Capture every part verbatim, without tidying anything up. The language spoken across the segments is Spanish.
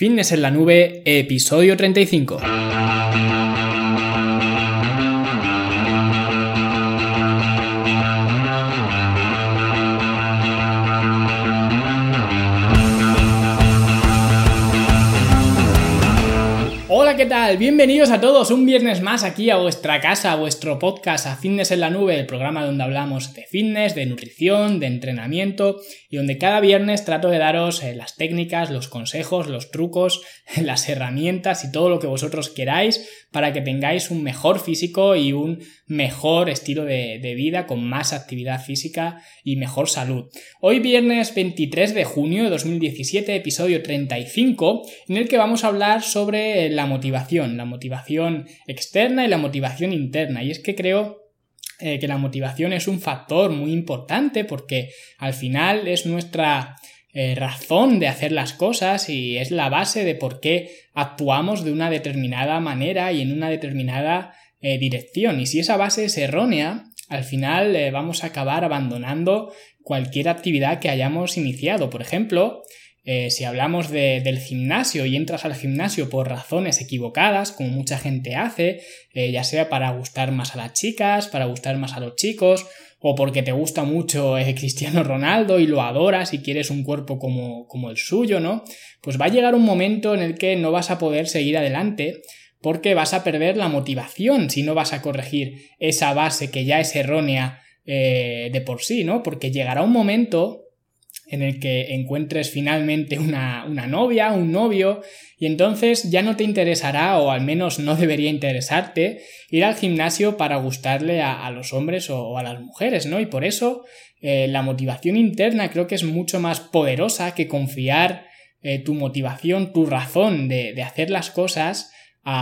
Fitness en la Nube, episodio treinta y cinco. Hola, ¿qué tal? Bienvenidos a todos un viernes más aquí a vuestra casa, a vuestro podcast, a Fitness en la Nube, el programa donde hablamos de fitness, de nutrición, de entrenamiento y donde cada viernes trato de daros eh, las técnicas, los consejos, los trucos, las herramientas y todo lo que vosotros queráis para que tengáis un mejor físico y un mejor estilo de, de vida con más actividad física y mejor salud. Hoy viernes veintitrés de junio de dos mil diecisiete, episodio treinta y cinco, en el que vamos a hablar sobre la motivación, la motivación externa y la motivación interna. Y es que creo eh, que la motivación es un factor muy importante porque al final es nuestra eh, razón de hacer las cosas y es la base de por qué actuamos de una determinada manera y en una determinada eh, dirección. Y si esa base es errónea, al final eh, vamos a acabar abandonando cualquier actividad que hayamos iniciado. Por ejemplo, Eh, si hablamos de, del gimnasio y entras al gimnasio por razones equivocadas, como mucha gente hace, eh, ya sea para gustar más a las chicas, para gustar más a los chicos, o porque te gusta mucho eh, Cristiano Ronaldo y lo adoras y quieres un cuerpo como, como el suyo, ¿no? Pues va a llegar un momento en el que no vas a poder seguir adelante porque vas a perder la motivación si no vas a corregir esa base que ya es errónea eh, de por sí, ¿no? Porque llegará un momento en el que encuentres finalmente una, una novia, un novio, y entonces ya no te interesará, o al menos no debería interesarte, ir al gimnasio para gustarle a, a los hombres o, o a las mujeres, ¿no? Y por eso eh, la motivación interna creo que es mucho más poderosa que confiar eh, tu motivación, tu razón de, de hacer las cosas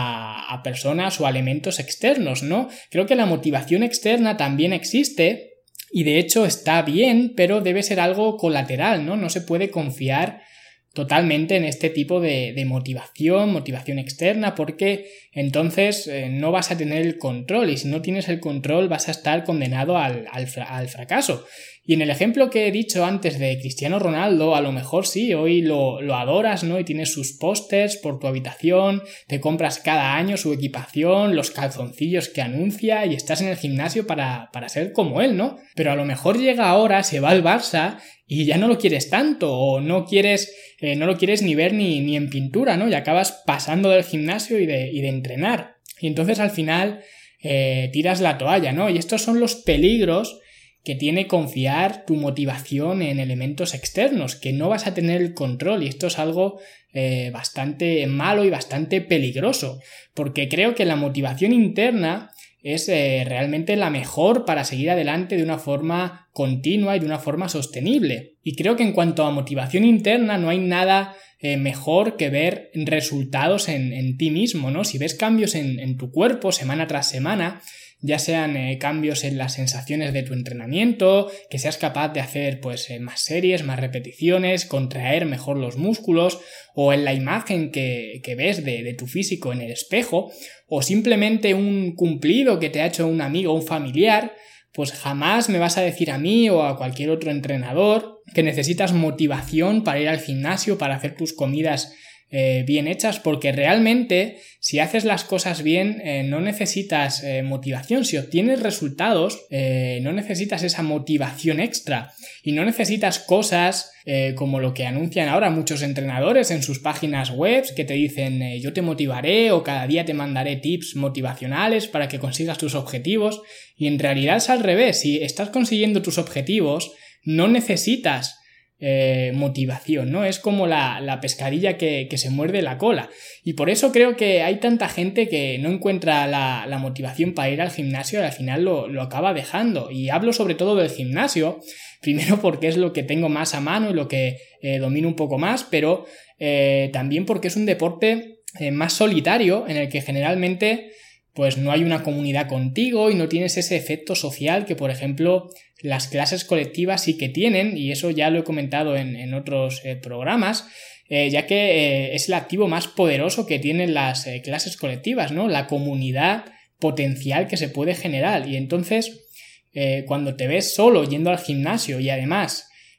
a, a personas o a elementos externos, ¿no? Creo que la motivación externa también existe. Y de hecho está bien, pero debe ser algo colateral, ¿no? No se puede confiar totalmente en este tipo de, de motivación, motivación externa, porque entonces eh, no vas a tener el control y si no tienes el control vas a estar condenado al, al, al fracaso. Y en el ejemplo que he dicho antes de Cristiano Ronaldo, a lo mejor sí, hoy lo, lo adoras, ¿no? Y tienes sus pósters por tu habitación, te compras cada año su equipación, los calzoncillos que anuncia y estás en el gimnasio para, para ser como él, ¿no? Pero a lo mejor llega ahora, se va al Barça y ya no lo quieres tanto o no quieres, eh, no lo quieres ni ver ni, ni en pintura, ¿no? Y acabas pasando del gimnasio y de, y de entrenar. Y entonces al final eh, tiras la toalla, ¿no? Y estos son los peligros que tiene confiar tu motivación en elementos externos, que no vas a tener el control, y esto es algo eh, bastante malo y bastante peligroso, porque creo que la motivación interna es eh, realmente la mejor para seguir adelante de una forma continua y de una forma sostenible. Y creo que en cuanto a motivación interna no hay nada eh, mejor que ver resultados en, en ti mismo, ¿no? Si ves cambios en, en tu cuerpo semana tras semana, ya sean eh, cambios en las sensaciones de tu entrenamiento, que seas capaz de hacer pues eh, más series, más repeticiones, contraer mejor los músculos, o en la imagen que, que ves de, de tu físico en el espejo, o simplemente un cumplido que te ha hecho un amigo o un familiar, pues jamás me vas a decir a mí o a cualquier otro entrenador que necesitas motivación para ir al gimnasio, para hacer tus comidas Eh, bien hechas, porque realmente si haces las cosas bien eh, no necesitas eh, motivación. Si obtienes resultados eh, no necesitas esa motivación extra y no necesitas cosas eh, como lo que anuncian ahora muchos entrenadores en sus páginas web que te dicen eh, yo te motivaré o cada día te mandaré tips motivacionales para que consigas tus objetivos, y en realidad es al revés. Si estás consiguiendo tus objetivos no necesitas Eh, motivación, ¿no? Es como la, la pescadilla que, que se muerde la cola, y por eso creo que hay tanta gente que no encuentra la, la motivación para ir al gimnasio y al final lo, lo acaba dejando. Y hablo sobre todo del gimnasio, primero porque es lo que tengo más a mano y lo que eh, domino un poco más, pero eh, también porque es un deporte eh, más solitario en el que generalmente pues no hay una comunidad contigo y no tienes ese efecto social que, por ejemplo, las clases colectivas sí que tienen, y eso ya lo he comentado en, en otros eh, programas, eh, ya que eh, es el activo más poderoso que tienen las eh, clases colectivas, ¿no? La comunidad potencial que se puede generar. Y entonces, eh, cuando te ves solo yendo al gimnasio y además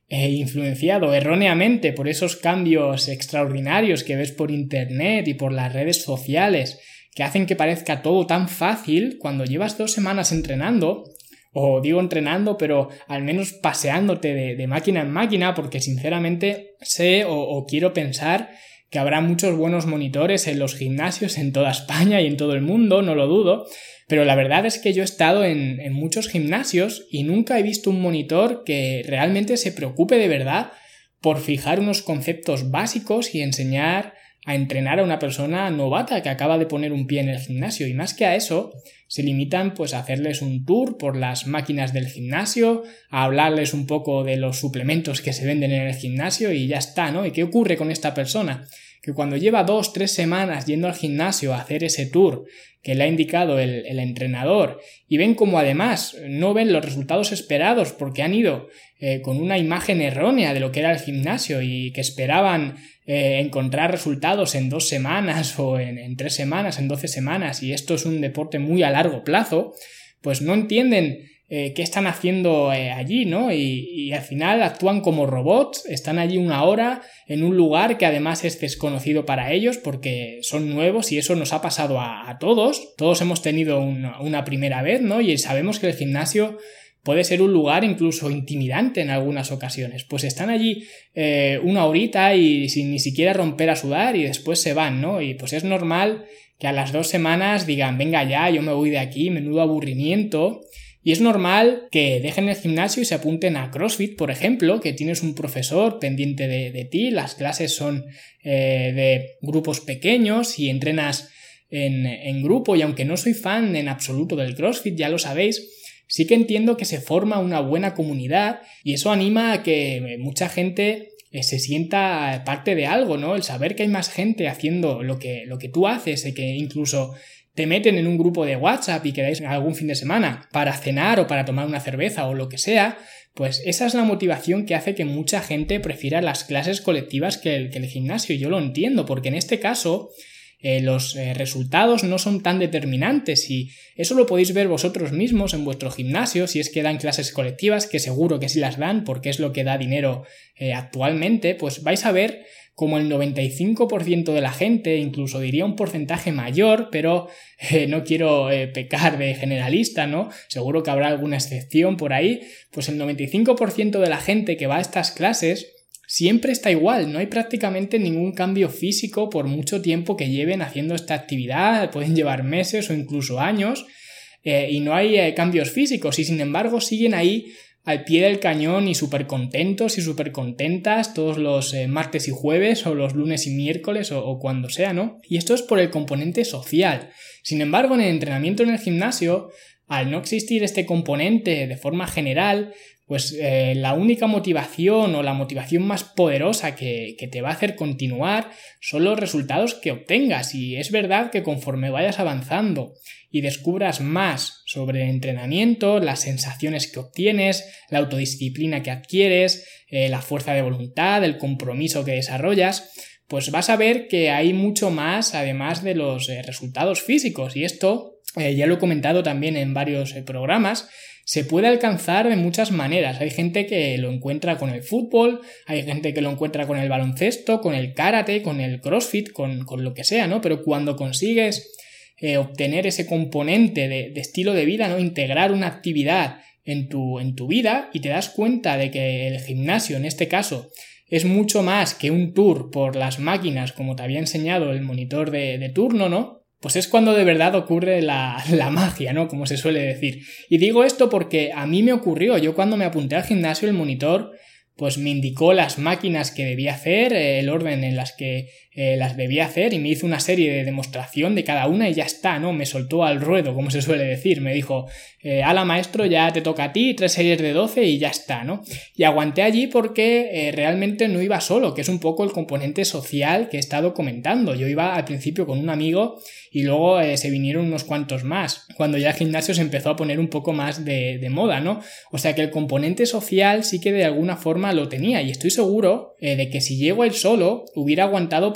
eh, influenciado erróneamente por esos cambios extraordinarios que ves por internet y por las redes sociales que hacen que parezca todo tan fácil, cuando llevas dos semanas entrenando, o digo entrenando, pero al menos paseándote de, de máquina en máquina, porque sinceramente sé o, o quiero pensar que habrá muchos buenos monitores en los gimnasios en toda España y en todo el mundo, no lo dudo, pero la verdad es que yo he estado en, en muchos gimnasios y nunca he visto un monitor que realmente se preocupe de verdad por fijar unos conceptos básicos y enseñar a entrenar a una persona novata que acaba de poner un pie en el gimnasio, y más que a eso se limitan pues a hacerles un tour por las máquinas del gimnasio, a hablarles un poco de los suplementos que se venden en el gimnasio y ya está, ¿no? ¿Y qué ocurre con esta persona? Que cuando lleva dos, tres semanas yendo al gimnasio a hacer ese tour que le ha indicado el, el entrenador, y ven como además no ven los resultados esperados porque han ido eh, con una imagen errónea de lo que era el gimnasio y que esperaban eh, encontrar resultados en dos semanas o en, en tres semanas, en doce semanas, y esto es un deporte muy a largo plazo, pues no entienden Eh, qué están haciendo eh, allí, ¿no? Y, y al final actúan como robots, están allí una hora en un lugar que además es desconocido para ellos porque son nuevos, y eso nos ha pasado a, a todos. Todos hemos tenido una, una primera vez, ¿no? Y sabemos que el gimnasio puede ser un lugar incluso intimidante en algunas ocasiones. Pues están allí eh, una horita y sin ni siquiera romper a sudar y después se van, ¿no? Y pues es normal que a las dos semanas digan, venga ya, yo me voy de aquí, menudo aburrimiento. Y es normal que dejen el gimnasio y se apunten a CrossFit, por ejemplo, que tienes un profesor pendiente de, de ti, las clases son eh, de grupos pequeños y entrenas en, en grupo, y aunque no soy fan en absoluto del CrossFit, ya lo sabéis, sí que entiendo que se forma una buena comunidad y eso anima a que mucha gente eh, se sienta parte de algo, ¿no? El saber que hay más gente haciendo lo que, lo que tú haces y que incluso te meten en un grupo de WhatsApp y quedáis algún fin de semana para cenar o para tomar una cerveza o lo que sea, pues esa es la motivación que hace que mucha gente prefiera las clases colectivas que el, que el gimnasio. Yo lo entiendo, porque en este caso eh, los eh, resultados no son tan determinantes, y eso lo podéis ver vosotros mismos en vuestro gimnasio si es que dan clases colectivas, que seguro que sí las dan porque es lo que da dinero eh, actualmente. Pues vais a ver como el noventa y cinco por ciento de la gente, incluso diría un porcentaje mayor, pero eh, no quiero eh, pecar de generalista, ¿no? Seguro que habrá alguna excepción por ahí, pues el noventa y cinco por ciento de la gente que va a estas clases siempre está igual, no hay prácticamente ningún cambio físico por mucho tiempo que lleven haciendo esta actividad, pueden llevar meses o incluso años, eh, y no hay eh, cambios físicos, y sin embargo siguen ahí al pie del cañón y súper contentos y súper contentas todos los eh, martes y jueves o los lunes y miércoles o, o cuando sea, ¿no? Y esto es por el componente social. Sin embargo, en el entrenamiento en el gimnasio, al no existir este componente de forma general, pues eh, la única motivación o la motivación más poderosa que, que te va a hacer continuar son los resultados que obtengas. Y es verdad que conforme vayas avanzando y descubras más sobre el entrenamiento, las sensaciones que obtienes, la autodisciplina que adquieres, eh, la fuerza de voluntad, el compromiso que desarrollas, pues vas a ver que hay mucho más además de los eh, resultados físicos. Y esto, eh, ya lo he comentado también en varios eh, programas, se puede alcanzar de muchas maneras. Hay gente que lo encuentra con el fútbol, hay gente que lo encuentra con el baloncesto, con el karate, con el crossfit, con, con lo que sea, ¿no? Pero cuando consigues eh, obtener ese componente de, de estilo de vida, ¿no? Integrar una actividad en tu, en tu vida, y te das cuenta de que el gimnasio, en este caso, es mucho más que un tour por las máquinas, como te había enseñado el monitor de, de turno, ¿no? Pues es cuando de verdad ocurre la, la magia, ¿no? Como se suele decir. Y digo esto porque a mí me ocurrió. Yo cuando me apunté al gimnasio, el monitor pues me indicó las máquinas que debía hacer, el orden en las que eh, las debía hacer, y me hizo una serie de demostración de cada una y ya está, ¿no? Me soltó al ruedo, como se suele decir. Me dijo, eh, ala maestro, ya te toca a ti, tres series de doce y ya está, ¿no? Y aguanté allí porque eh, realmente no iba solo, que es un poco el componente social que he estado comentando. Yo iba al principio con un amigo y luego eh, se vinieron unos cuantos más, cuando ya el gimnasio se empezó a poner un poco más de, de moda, ¿no? O sea que el componente social sí que de alguna forma lo tenía, y estoy seguro eh, de que si llego a ir solo hubiera aguantado por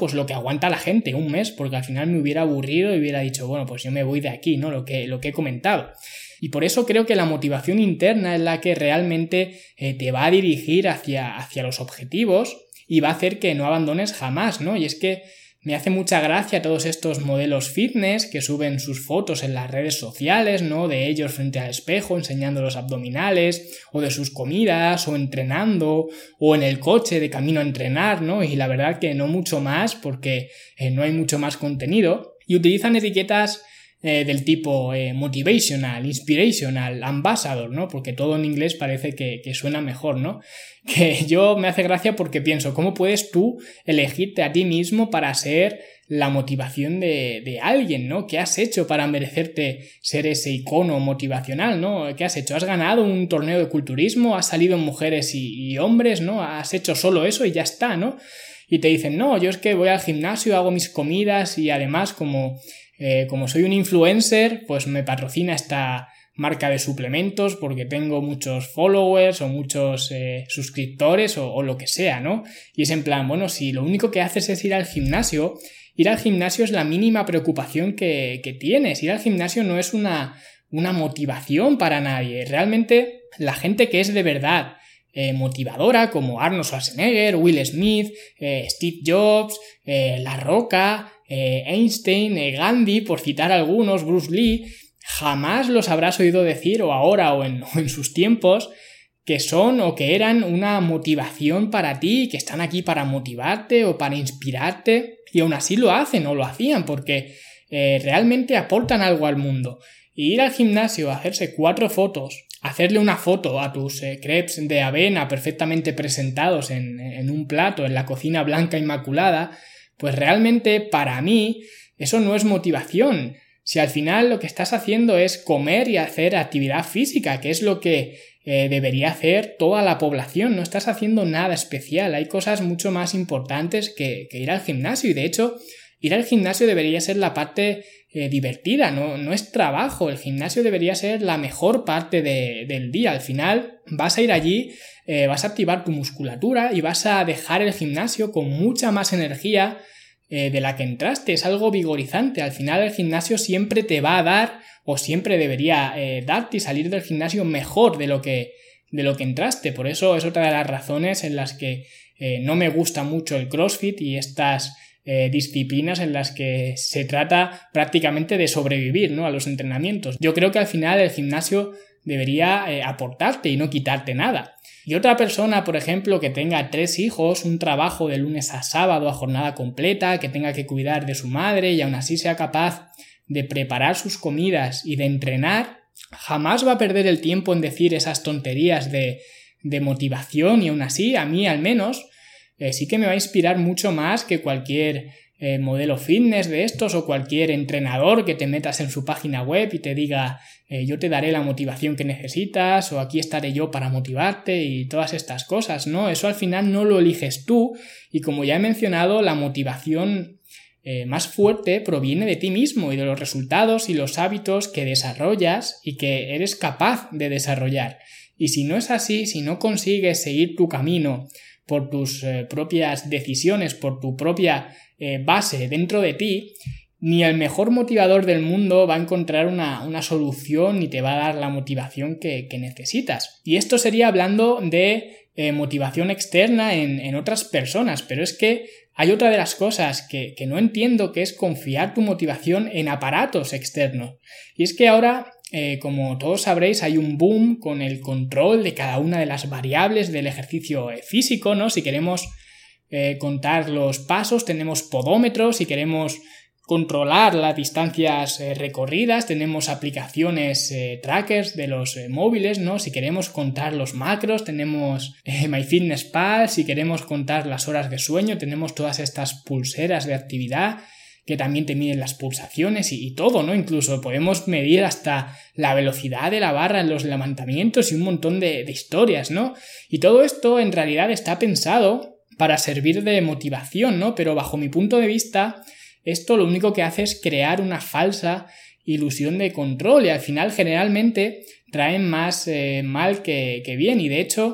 pues lo que aguanta la gente, un mes, porque al final me hubiera aburrido y hubiera dicho, bueno, pues yo me voy de aquí, ¿no? Lo que, lo que he comentado. Y por eso creo que la motivación interna es la que realmente eh, te va a dirigir hacia, hacia los objetivos y va a hacer que no abandones jamás, ¿no? Y es que me hace mucha gracia todos estos modelos fitness que suben sus fotos en las redes sociales, ¿no? De ellos frente al espejo enseñando los abdominales, o de sus comidas, o entrenando, o en el coche de camino a entrenar, ¿no? Y la verdad que no mucho más porque eh, no hay mucho más contenido. Y utilizan etiquetas eh, del tipo eh, motivational, inspirational, ambassador, ¿no? Porque todo en inglés parece que, que suena mejor, ¿no? Que yo me hace gracia porque pienso, ¿cómo puedes tú elegirte a ti mismo para ser la motivación de, de alguien, ¿no? ¿Qué has hecho para merecerte ser ese icono motivacional, ¿no? ¿Qué has hecho? ¿Has ganado un torneo de culturismo? ¿Has salido en mujeres y, y hombres, ¿no? ¿Has hecho solo eso y ya está, ¿no? Y te dicen, no, yo es que voy al gimnasio, hago mis comidas y además como, eh, como soy un influencer, pues me patrocina esta marca de suplementos porque tengo muchos followers o muchos eh, suscriptores o, o lo que sea, ¿no? Y es en plan, bueno, si lo único que haces es ir al gimnasio, ir al gimnasio es la mínima preocupación que, que tienes. Ir al gimnasio no es una, una motivación para nadie. Realmente la gente que es de verdad eh, motivadora, como Arnold Schwarzenegger, Will Smith, eh, Steve Jobs, eh, La Roca, eh, Einstein, eh, Gandhi, por citar algunos, Bruce Lee, jamás los habrás oído decir, o ahora o en, o en sus tiempos, que son o que eran una motivación para ti, que están aquí para motivarte o para inspirarte, y aún así lo hacen o lo hacían porque eh, realmente aportan algo al mundo. Y ir al gimnasio a hacerse cuatro fotos, hacerle una foto a tus eh, crepes de avena perfectamente presentados en, en un plato en la cocina blanca inmaculada, pues realmente para mí eso no es motivación. Si al final lo que estás haciendo es comer y hacer actividad física, que es lo que eh, debería hacer toda la población, no estás haciendo nada especial, hay cosas mucho más importantes que, que ir al gimnasio y de hecho ir al gimnasio debería ser la parte eh, divertida, no, no es trabajo, el gimnasio debería ser la mejor parte de, del día, al final vas a ir allí, eh, vas a activar tu musculatura y vas a dejar el gimnasio con mucha más energía de la que entraste, es algo vigorizante. Al final el gimnasio siempre te va a dar o siempre debería eh, darte y salir del gimnasio mejor de lo que, de lo que entraste. Por eso es otra de las razones en las que eh, no me gusta mucho el CrossFit y estas eh, disciplinas en las que se trata prácticamente de sobrevivir, ¿no? A los entrenamientos. Yo creo que al final el gimnasio debería eh, aportarte y no quitarte nada. Y otra persona, por ejemplo, que tenga tres hijos, un trabajo de lunes a sábado a jornada completa, que tenga que cuidar de su madre y aún así sea capaz de preparar sus comidas y de entrenar, jamás va a perder el tiempo en decir esas tonterías de, de motivación y aún así, a mí al menos, eh, sí que me va a inspirar mucho más que cualquier eh, modelo fitness de estos o cualquier entrenador que te metas en su página web y te diga eh, yo te daré la motivación que necesitas o aquí estaré yo para motivarte y todas estas cosas, ¿no? Eso al final no lo eliges tú y como ya he mencionado, la motivación eh, más fuerte proviene de ti mismo y de los resultados y los hábitos que desarrollas y que eres capaz de desarrollar. Y si no es así, si no consigues seguir tu camino por tus eh, propias decisiones, por tu propia eh, base dentro de ti, ni el mejor motivador del mundo va a encontrar una, una solución ni te va a dar la motivación que, que necesitas. Y esto sería hablando de eh, motivación externa en, en otras personas, pero es que hay otra de las cosas que, que no entiendo, que es confiar tu motivación en aparatos externos. Y es que ahora, eh, como todos sabréis, hay un boom con el control de cada una de las variables del ejercicio físico, ¿no? Si queremos eh, contar los pasos, tenemos podómetros, si queremos controlar las distancias eh, recorridas, tenemos aplicaciones eh, trackers de los eh, móviles, ¿no? Si queremos contar los macros, tenemos eh, MyFitnessPal, si queremos contar las horas de sueño, tenemos todas estas pulseras de actividad que también te miden las pulsaciones y, y todo, ¿no? Incluso podemos medir hasta la velocidad de la barra en los levantamientos y un montón de, de historias, ¿no? Y todo esto en realidad está pensado para servir de motivación, ¿no? Pero bajo mi punto de vista, esto lo único que hace es crear una falsa ilusión de control y al final generalmente traen más eh, mal que, que bien y de hecho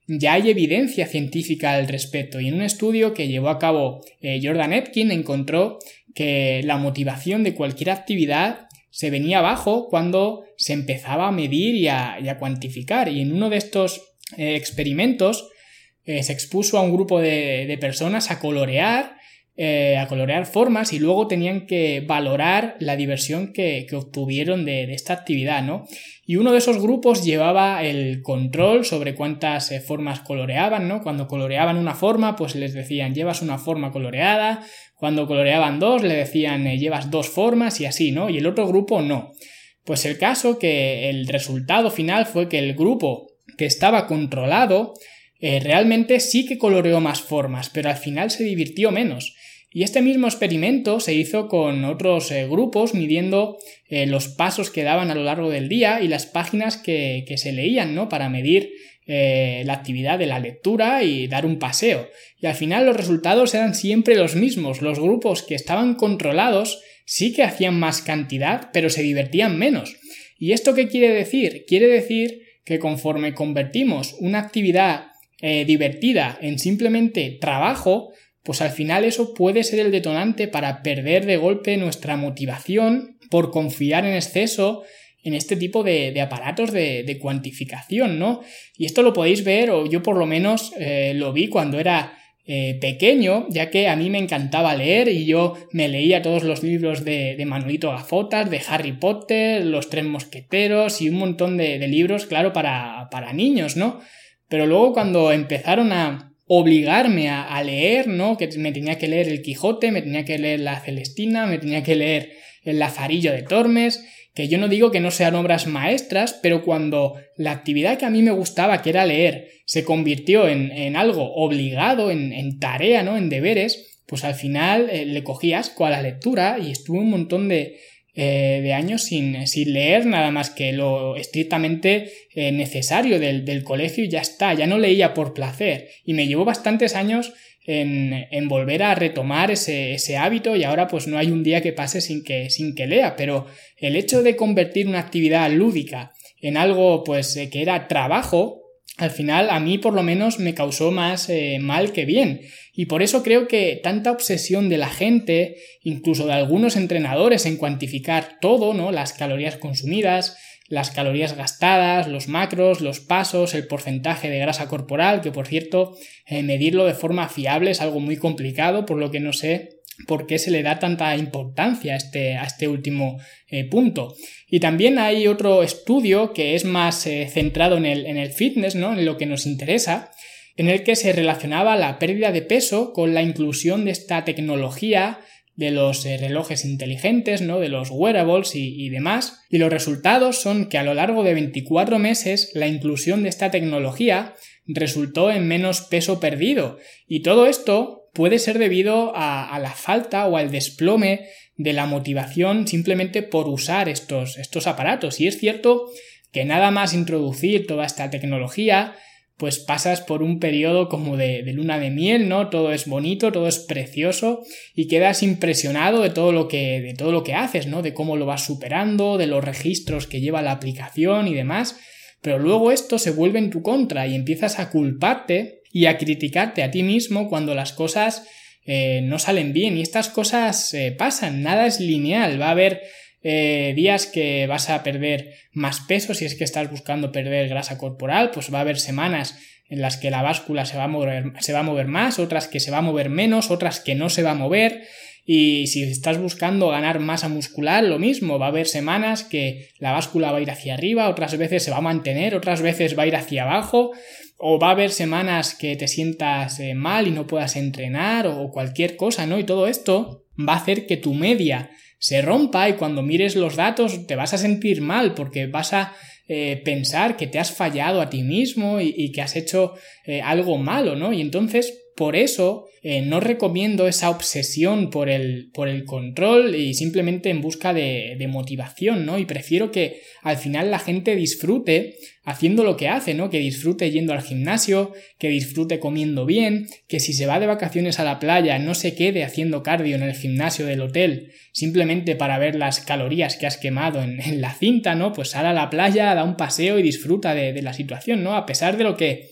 ya hay evidencia científica al respecto, y en un estudio que llevó a cabo eh, Jordan Epkin encontró que la motivación de cualquier actividad se venía abajo cuando se empezaba a medir y a, y a cuantificar, y en uno de estos eh, experimentos eh, se expuso a un grupo de, de personas a colorear Eh, a colorear formas y luego tenían que valorar la diversión que, que obtuvieron de, de esta actividad, ¿no? Y uno de esos grupos llevaba el control sobre cuántas eh, formas coloreaban, ¿no? Cuando coloreaban una forma, pues les decían llevas una forma coloreada, cuando coloreaban dos le decían eh, llevas dos formas y así, ¿no? Y el otro grupo no. Pues el caso que el resultado final fue que el grupo que estaba controlado eh, realmente sí que coloreó más formas, pero al final se divirtió menos. Y este mismo experimento se hizo con otros eh, grupos midiendo eh, los pasos que daban a lo largo del día y las páginas que, que se leían, ¿no? Para medir eh, la actividad de la lectura y dar un paseo. Y al final los resultados eran siempre los mismos. Los grupos que estaban controlados sí que hacían más cantidad, pero se divertían menos. ¿Y esto qué quiere decir? Quiere decir que conforme convertimos una actividad eh, divertida en simplemente trabajo, pues al final eso puede ser el detonante para perder de golpe nuestra motivación por confiar en exceso en este tipo de, de aparatos de, de cuantificación, ¿no? Y esto lo podéis ver, o yo por lo menos eh, lo vi cuando era eh, pequeño, ya que a mí me encantaba leer y yo me leía todos los libros de, de Manolito Gafotas, de Harry Potter, Los Tres Mosqueteros y un montón de, de libros, claro, para, para niños, ¿no? Pero luego cuando empezaron a obligarme a, a leer, ¿no? Que me tenía que leer el Quijote, me tenía que leer la Celestina, me tenía que leer el Lazarillo de Tormes, que yo no digo que no sean obras maestras, pero cuando la actividad que a mí me gustaba, que era leer, se convirtió en, en algo obligado, en, en tarea, ¿no? En deberes, pues al final eh, le cogí asco a la lectura y estuve un montón de Eh, de años sin, sin leer nada más que lo estrictamente eh, necesario del, del colegio y ya está, ya no leía por placer y me llevó bastantes años en, en volver a retomar ese, ese hábito y ahora pues no hay un día que pase sin que, sin que lea, pero el hecho de convertir una actividad lúdica en algo pues eh, que era trabajo, al final a mí por lo menos me causó más eh, mal que bien. Y por eso creo que tanta obsesión de la gente, incluso de algunos entrenadores en cuantificar todo, ¿no? Las calorías consumidas, las calorías gastadas, los macros, los pasos, el porcentaje de grasa corporal, que por cierto, eh, medirlo de forma fiable es algo muy complicado, por lo que no sé por qué se le da tanta importancia a este, a este último eh, punto. Y también hay otro estudio que es más eh, centrado en el, en el fitness, ¿no? En lo que nos interesa, en el que se relacionaba la pérdida de peso con la inclusión de esta tecnología de los eh, relojes inteligentes, ¿no? De los wearables y, y demás. Y los resultados son que a lo largo de veinticuatro meses la inclusión de esta tecnología resultó en menos peso perdido. Y todo esto puede ser debido a, a la falta o al desplome de la motivación simplemente por usar estos, estos aparatos. Y es cierto que nada más introducir toda esta tecnología, pues pasas por un periodo como de, de luna de miel, ¿no? Todo es bonito, todo es precioso y quedas impresionado de todo lo que, de todo lo que haces, ¿no? De cómo lo vas superando, de los registros que lleva la aplicación y demás. Pero luego esto se vuelve en tu contra y empiezas a culparte y a criticarte a ti mismo cuando las cosas eh, no salen bien. Y estas cosas eh, pasan, nada es lineal. Va a haber eh, días que vas a perder más peso si es que estás buscando perder grasa corporal, pues va a haber semanas en las que la báscula se va a mover, se va a mover más, otras que se va a mover menos, otras que no se va a mover. Y si estás buscando ganar masa muscular, lo mismo, va a haber semanas que la báscula va a ir hacia arriba, otras veces se va a mantener, otras veces va a ir hacia abajo, o va a haber semanas que te sientas eh, mal y no puedas entrenar o cualquier cosa, ¿no? Y todo esto va a hacer que tu media se rompa y cuando mires los datos te vas a sentir mal porque vas a eh, pensar que te has fallado a ti mismo y, y que has hecho eh, algo malo, ¿no? Y entonces por eso eh, no recomiendo esa obsesión por el, por el control y simplemente en busca de, de motivación, ¿no? Y prefiero que al final la gente disfrute haciendo lo que hace, ¿no? Que disfrute yendo al gimnasio, que disfrute comiendo bien, que si se va de vacaciones a la playa no se quede haciendo cardio en el gimnasio del hotel simplemente para ver las calorías que has quemado en, en la cinta, ¿no? Pues sal a la playa, da un paseo y disfruta de, de la situación, ¿no? A pesar de lo que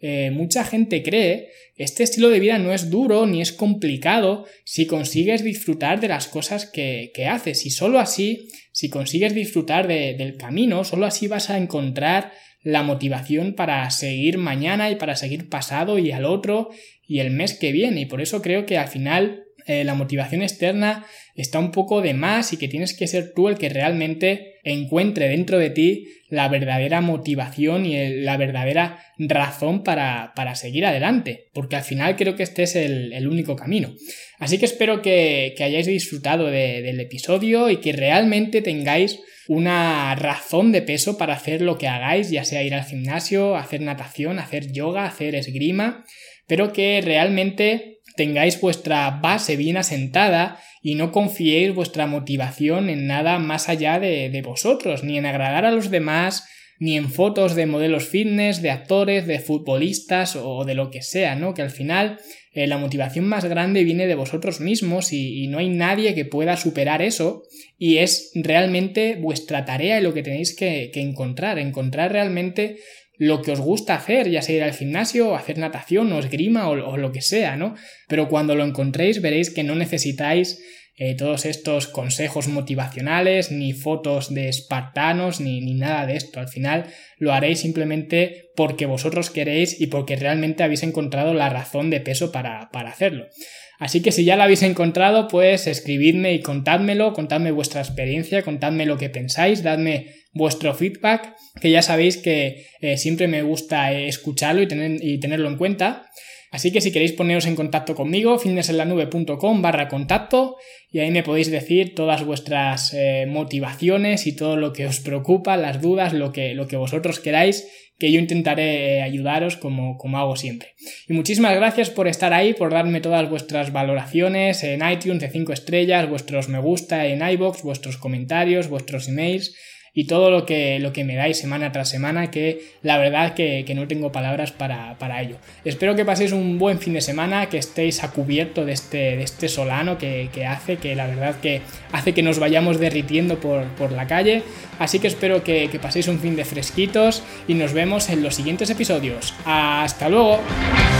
eh, mucha gente cree, este estilo de vida no es duro ni es complicado si consigues disfrutar de las cosas que, que haces. Y solo así, si consigues disfrutar de, del camino, solo así vas a encontrar la motivación para seguir mañana y para seguir pasado y al otro y el mes que viene. Y por eso creo que al final eh, la motivación externa está un poco de más y que tienes que ser tú el que realmente encuentre dentro de ti la verdadera motivación y el, la verdadera razón para, para seguir adelante, porque al final creo que este es el, el único camino. Así que espero que, que hayáis disfrutado de, del episodio y que realmente tengáis una razón de peso para hacer lo que hagáis, ya sea ir al gimnasio, hacer natación, hacer yoga, hacer esgrima, pero que realmente tengáis vuestra base bien asentada y no confiéis vuestra motivación en nada más allá de, de vosotros, ni en agradar a los demás, ni en fotos de modelos fitness, de actores, de futbolistas o de lo que sea, ¿no? Que al final eh, la motivación más grande viene de vosotros mismos y, y no hay nadie que pueda superar eso, y es realmente vuestra tarea y lo que tenéis que, que encontrar, encontrar realmente lo que os gusta hacer, ya sea ir al gimnasio, hacer natación o esgrima o, o lo que sea, ¿no? Pero cuando lo encontréis veréis que no necesitáis eh, todos estos consejos motivacionales, ni fotos de espartanos, ni, ni nada de esto. Al final lo haréis simplemente porque vosotros queréis y porque realmente habéis encontrado la razón de peso para, para hacerlo. Así que si ya la habéis encontrado, pues escribidme y contádmelo, contadme vuestra experiencia, contadme lo que pensáis, dadme vuestro feedback, que ya sabéis que eh, siempre me gusta eh, escucharlo y, tener, y tenerlo en cuenta. Así que si queréis poneros en contacto conmigo, fitnessenlanube.com barra contacto, y ahí me podéis decir todas vuestras eh, motivaciones y todo lo que os preocupa, las dudas, lo que, lo que vosotros queráis, que yo intentaré eh, ayudaros como, como hago siempre. Y muchísimas gracias por estar ahí, por darme todas vuestras valoraciones en iTunes de cinco estrellas, vuestros me gusta en iVoox, vuestros comentarios, vuestros emails y todo lo que, lo que me dais semana tras semana, que la verdad que, que no tengo palabras para, para ello. Espero que paséis un buen fin de semana, que estéis a cubierto de este, de este solano que, que hace, que la verdad que hace que nos vayamos derritiendo por, por la calle. Así que espero que, que paséis un fin de fresquitos y nos vemos en los siguientes episodios. ¡Hasta luego!